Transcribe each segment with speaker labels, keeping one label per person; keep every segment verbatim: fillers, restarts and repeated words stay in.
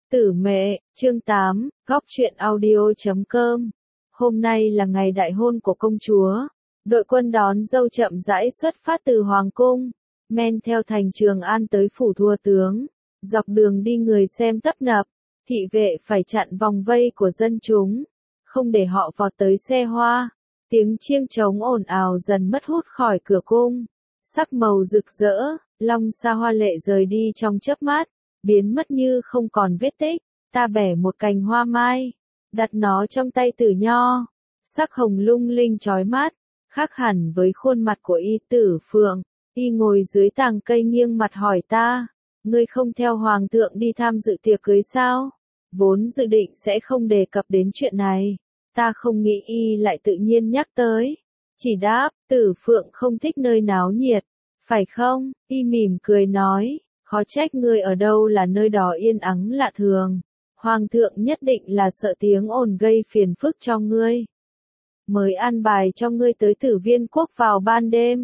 Speaker 1: Tử Mệ, chương tám, góc truyện audio chấm com. Hôm nay là ngày đại hôn của công chúa. Đội quân đón dâu chậm rãi xuất phát từ Hoàng cung, men theo thành Trường An tới phủ Thua tướng. Dọc đường đi người xem tấp nập, thị vệ phải chặn vòng vây của dân chúng, không để họ vọt tới xe hoa. Tiếng chiêng trống ồn ào dần mất hút khỏi cửa cung. Sắc màu rực rỡ, long sa hoa lệ rời đi trong chớp mắt, biến mất như không còn vết tích. Ta bẻ một cành hoa mai, đặt nó trong tay Tử Nho. Sắc hồng lung linh chói mắt, khác hẳn với khuôn mặt của y Tử Phượng. Y ngồi dưới tàng cây nghiêng mặt hỏi ta, ngươi không theo hoàng thượng đi tham dự tiệc cưới sao? Vốn dự định sẽ không đề cập đến chuyện này. Ta không nghĩ y lại tự nhiên nhắc tới. Chỉ đáp, Tử Phượng không thích nơi náo nhiệt, phải không? Y mỉm cười nói, khó trách ngươi ở đâu là nơi đó yên ắng lạ thường. Hoàng thượng nhất định là sợ tiếng ồn gây phiền phức cho ngươi, mới an bài cho ngươi tới Tử Viên Quốc vào ban đêm.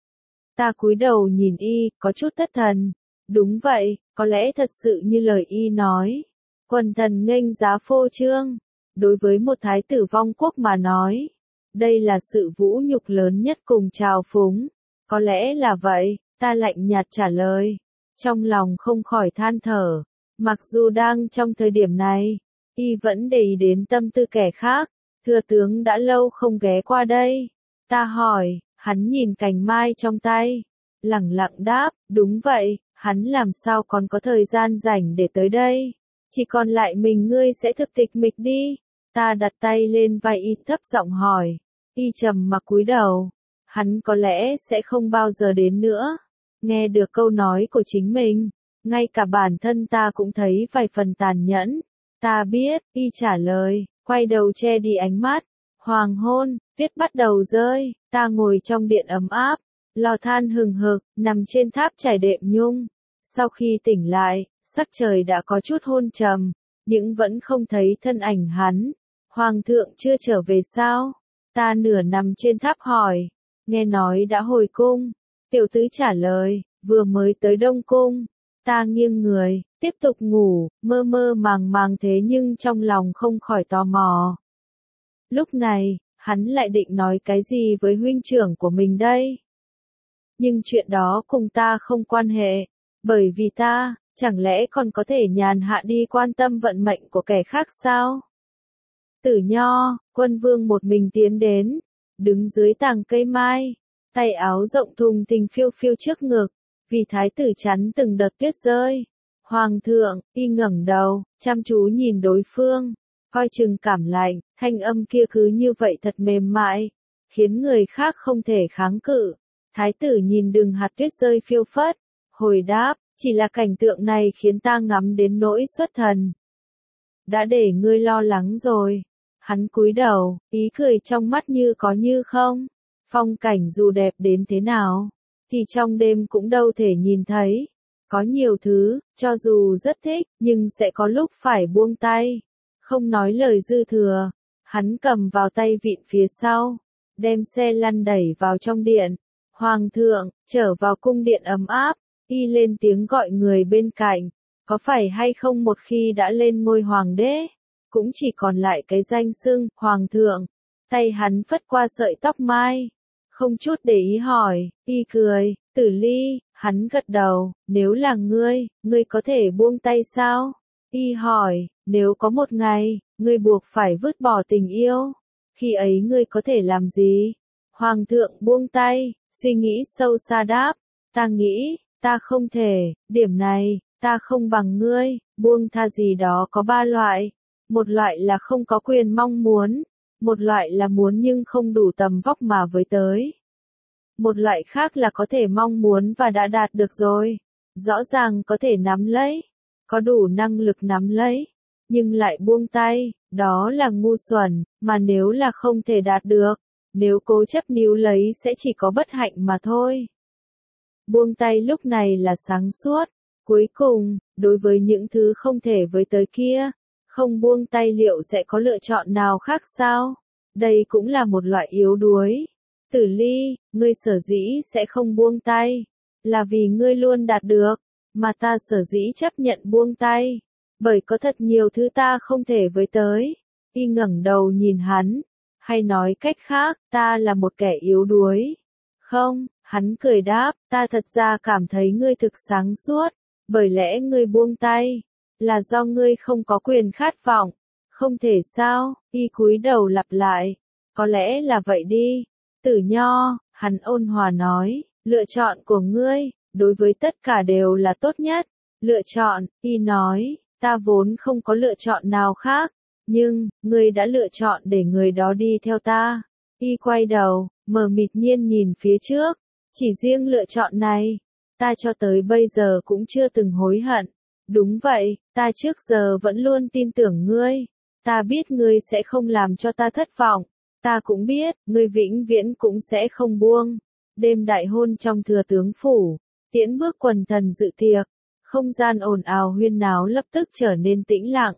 Speaker 1: Ta cúi đầu nhìn y, có chút thất thần. Đúng vậy, có lẽ thật sự như lời y nói. Quần thần nghênh giá phô trương. Đối với một thái tử vong quốc mà nói, đây là sự vũ nhục lớn nhất cùng trào phúng. Có lẽ là vậy, ta lạnh nhạt trả lời. Trong lòng không khỏi than thở. Mặc dù đang trong thời điểm này, y vẫn để ý đến tâm tư kẻ khác. Thưa tướng đã lâu không ghé qua đây. Ta hỏi, hắn nhìn cành mai trong tay, lẳng lặng đáp, đúng vậy, hắn làm sao còn có thời gian rảnh để tới đây. Chỉ còn lại mình ngươi sẽ thực tịch mịch đi. Ta đặt tay lên vai y thấp giọng hỏi. Y trầm mặc cúi đầu. Hắn có lẽ sẽ không bao giờ đến nữa. Nghe được câu nói của chính mình, ngay cả bản thân ta cũng thấy vài phần tàn nhẫn. Ta biết, y trả lời, quay đầu che đi ánh mắt. Hoàng hôn, tuyết bắt đầu rơi, ta ngồi trong điện ấm áp, lò than hừng hực, nằm trên tháp trải đệm nhung. Sau khi tỉnh lại, sắc trời đã có chút hôn trầm, nhưng vẫn không thấy thân ảnh hắn. Hoàng thượng chưa trở về sao? Ta nửa nằm trên tháp hỏi, nghe nói đã hồi cung. Tiểu tứ trả lời, vừa mới tới Đông Cung. Ta nghiêng người, tiếp tục ngủ, mơ mơ màng màng thế nhưng trong lòng không khỏi tò mò. Lúc này, hắn lại định nói cái gì với huynh trưởng của mình đây? Nhưng chuyện đó cùng ta không quan hệ, bởi vì ta, chẳng lẽ còn có thể nhàn hạ đi quan tâm vận mệnh của kẻ khác sao? Tử Nho, quân vương một mình tiến đến, đứng dưới tàng cây mai, tay áo rộng thùng thình phiêu phiêu trước ngực, vì thái tử chắn từng đợt tuyết rơi. Hoàng thượng, y ngẩng đầu, chăm chú nhìn đối phương, coi chừng cảm lạnh, thanh âm kia cứ như vậy thật mềm mại, khiến người khác không thể kháng cự. Thái tử nhìn từng hạt tuyết rơi phiêu phất, hồi đáp, chỉ là cảnh tượng này khiến ta ngắm đến nỗi xuất thần. Đã để ngươi lo lắng rồi. Hắn cúi đầu, ý cười trong mắt như có như không. Phong cảnh dù đẹp đến thế nào, thì trong đêm cũng đâu thể nhìn thấy. Có nhiều thứ, cho dù rất thích, nhưng sẽ có lúc phải buông tay. Không nói lời dư thừa, hắn cầm vào tay vịn phía sau, đem xe lăn đẩy vào trong điện. Hoàng thượng, trở vào cung điện ấm áp, y lên tiếng gọi người bên cạnh. Có phải hay không một khi đã lên ngôi hoàng đế, cũng chỉ còn lại cái danh xưng, hoàng thượng. Tay hắn phất qua sợi tóc mai, không chút để ý hỏi, y cười, Tử Ly, hắn gật đầu, nếu là ngươi, ngươi có thể buông tay sao? Y hỏi, nếu có một ngày, ngươi buộc phải vứt bỏ tình yêu, khi ấy ngươi có thể làm gì? Hoàng thượng buông tay, suy nghĩ sâu xa đáp, ta nghĩ, ta không thể, điểm này, ta không bằng ngươi. Buông tha gì đó có ba loại. Một loại là không có quyền mong muốn, một loại là muốn nhưng không đủ tầm vóc mà với tới. Một loại khác là có thể mong muốn và đã đạt được rồi, rõ ràng có thể nắm lấy, có đủ năng lực nắm lấy, nhưng lại buông tay, đó là ngu xuẩn, mà nếu là không thể đạt được, nếu cố chấp níu lấy sẽ chỉ có bất hạnh mà thôi. Buông tay lúc này là sáng suốt. Cuối cùng, đối với những thứ không thể với tới kia, không buông tay liệu sẽ có lựa chọn nào khác sao? Đây cũng là một loại yếu đuối. Tử Ly, ngươi sở dĩ sẽ không buông tay, là vì ngươi luôn đạt được, mà ta sở dĩ chấp nhận buông tay, Bởi có thật nhiều thứ ta không thể với tới. Y ngẩng đầu nhìn hắn. Hay nói cách khác, ta là một kẻ yếu đuối. Không, hắn cười đáp, ta thật ra cảm thấy ngươi thực sáng suốt. Bởi lẽ ngươi buông tay. Là do ngươi không có quyền khát vọng. Không thể sao, y cúi đầu lặp lại. Có lẽ là vậy đi. Tử Nho, hắn ôn hòa nói, lựa chọn của ngươi, đối với tất cả đều là tốt nhất. Lựa chọn, y nói, ta vốn không có lựa chọn nào khác. Nhưng, ngươi đã lựa chọn để người đó đi theo ta. Y quay đầu, mờ mịt nhiên nhìn phía trước. Chỉ riêng lựa chọn này, ta cho tới bây giờ cũng chưa từng hối hận. Đúng vậy, ta trước giờ vẫn luôn tin tưởng ngươi. Ta biết ngươi sẽ không làm cho ta thất vọng. Ta cũng biết, ngươi vĩnh viễn cũng sẽ không buông. Đêm đại hôn trong thừa tướng phủ, tiễn bước quần thần dự tiệc. Không gian ồn ào huyên náo lập tức trở nên tĩnh lặng.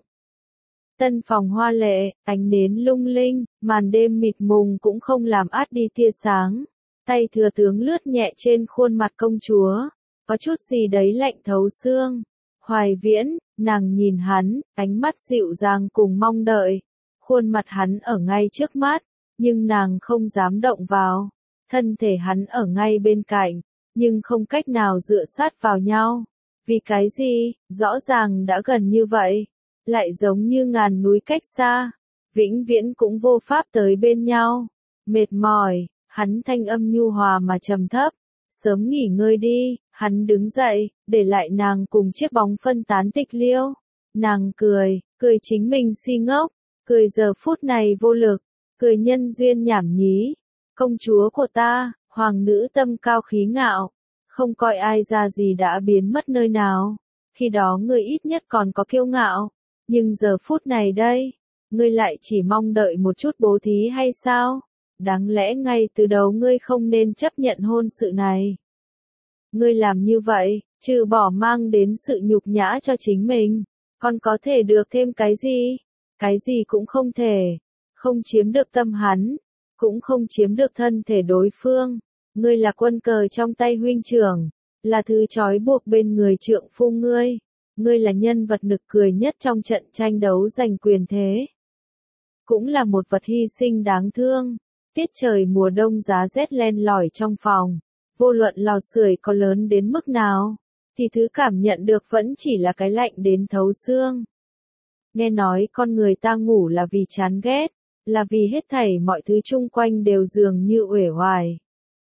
Speaker 1: Tân phòng hoa lệ, ánh nến lung linh, màn đêm mịt mùng cũng không làm át đi tia sáng. Tay thừa tướng lướt nhẹ trên khuôn mặt công chúa. Có chút gì đấy lạnh thấu xương. Hoài Viễn, nàng nhìn hắn, ánh mắt dịu dàng cùng mong đợi. Khuôn mặt hắn ở ngay trước mắt, nhưng nàng không dám động vào. Thân thể hắn ở ngay bên cạnh, nhưng không cách nào dựa sát vào nhau. Vì cái gì, rõ ràng đã gần như vậy, lại giống như ngàn núi cách xa, vĩnh viễn cũng vô pháp tới bên nhau. Mệt mỏi, hắn thanh âm nhu hòa mà trầm thấp. Sớm nghỉ ngơi đi, hắn đứng dậy, để lại nàng cùng chiếc bóng phân tán tịch liêu. Nàng cười, cười chính mình si ngốc, cười giờ phút này vô lực, cười nhân duyên nhảm nhí. Công chúa của ta, hoàng nữ tâm cao khí ngạo, không coi ai ra gì đã biến mất nơi nào. Khi đó ngươi ít nhất còn có kiêu ngạo, nhưng giờ phút này đây, ngươi lại chỉ mong đợi một chút bố thí hay sao? Đáng lẽ ngay từ đầu ngươi không nên chấp nhận hôn sự này. Ngươi làm như vậy, trừ bỏ mang đến sự nhục nhã cho chính mình, còn có thể được thêm cái gì? Cái gì cũng không thể. Không chiếm được tâm hắn, cũng không chiếm được thân thể đối phương. Ngươi là quân cờ trong tay huynh trưởng, là thứ trói buộc bên người trượng phu ngươi. Ngươi là nhân vật nực cười nhất trong trận tranh đấu giành quyền thế. Cũng là một vật hy sinh đáng thương. Tiết trời mùa đông giá rét len lỏi trong phòng. Vô luận lò sưởi có lớn đến mức nào, thì thứ cảm nhận được vẫn chỉ là cái lạnh đến thấu xương. Nghe nói con người ta ngủ là vì chán ghét, là vì hết thảy mọi thứ chung quanh đều dường như uể oải.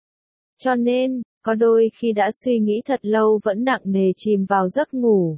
Speaker 1: Cho nên, có đôi khi đã suy nghĩ thật lâu vẫn nặng nề chìm vào giấc ngủ.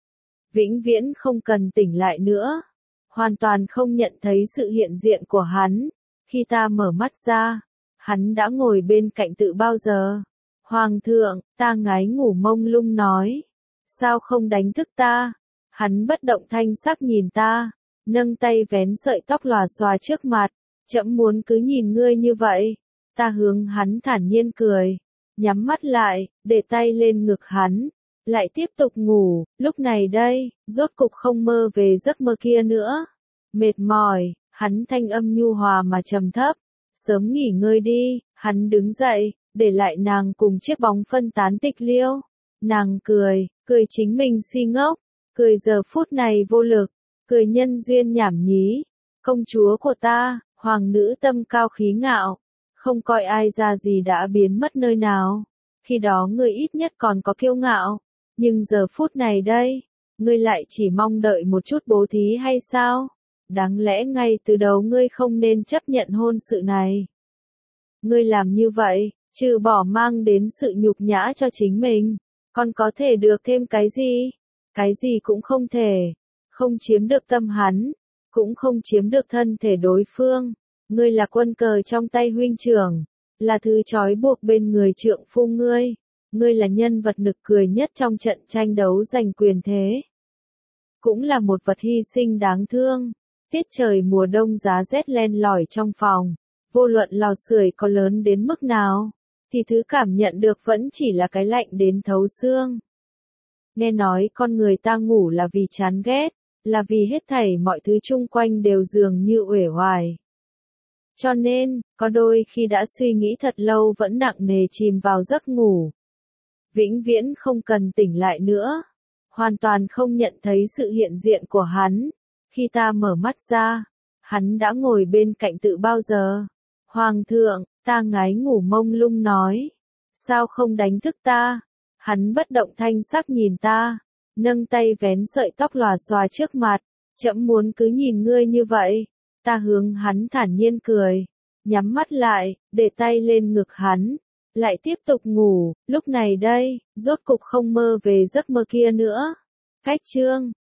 Speaker 1: Vĩnh viễn không cần tỉnh lại nữa. Hoàn toàn không nhận thấy sự hiện diện của hắn. Khi ta mở mắt ra, hắn đã ngồi bên cạnh tự bao giờ. Hoàng thượng, ta ngái ngủ mông lung nói. Sao không đánh thức ta? Hắn bất động thanh sắc nhìn ta, nâng tay vén sợi tóc lòa xòa trước mặt. Trẫm muốn cứ nhìn ngươi như vậy. Ta hướng hắn thản nhiên cười, nhắm mắt lại, để tay lên ngực hắn, lại tiếp tục ngủ. Lúc này đây, rốt cục không mơ về giấc mơ kia nữa. Mệt mỏi, hắn thanh âm nhu hòa mà trầm thấp. Sớm nghỉ ngơi đi, hắn đứng dậy, để lại nàng cùng chiếc bóng phân tán tịch liêu. Nàng cười, cười chính mình si ngốc, cười giờ phút này vô lực, cười nhân duyên nhảm nhí. Công chúa của ta, hoàng nữ tâm cao khí ngạo, không coi ai ra gì đã biến mất nơi nào. Khi đó ngươi ít nhất còn có kiêu ngạo, nhưng giờ phút này đây, ngươi lại chỉ mong đợi một chút bố thí hay sao? Đáng lẽ ngay từ đầu ngươi không nên chấp nhận hôn sự này. Ngươi làm như vậy, trừ bỏ mang đến sự nhục nhã cho chính mình, còn có thể được thêm cái gì? Cái gì cũng không thể. Không chiếm được tâm hắn, cũng không chiếm được thân thể đối phương. Ngươi là quân cờ trong tay huynh trưởng, là thứ trói buộc bên người trượng phu ngươi. Ngươi là nhân vật nực cười nhất trong trận tranh đấu giành quyền thế. Cũng là một vật hy sinh đáng thương. Tiết trời mùa đông giá rét len lỏi trong phòng. Vô luận lò sưởi có lớn đến mức nào, thì thứ cảm nhận được vẫn chỉ là cái lạnh đến thấu xương. Nghe nói con người ta ngủ là vì chán ghét, là vì hết thảy mọi thứ chung quanh đều dường như uể oải. Cho nên, có đôi khi đã suy nghĩ thật lâu vẫn nặng nề chìm vào giấc ngủ. Vĩnh viễn không cần tỉnh lại nữa. hoàn toàn không nhận thấy sự hiện diện của hắn. Khi ta mở mắt ra, hắn đã ngồi bên cạnh tự bao giờ. Hoàng thượng, ta ngái ngủ mông lung nói. Sao không đánh thức ta? Hắn bất động thanh sắc nhìn ta, nâng tay vén sợi tóc lòa xòa trước mặt. Trẫm muốn cứ nhìn ngươi như vậy. Ta hướng hắn thản nhiên cười, nhắm mắt lại, để tay lên ngực hắn, lại tiếp tục ngủ. Lúc này đây, rốt cục không mơ về giấc mơ kia nữa. Khách chương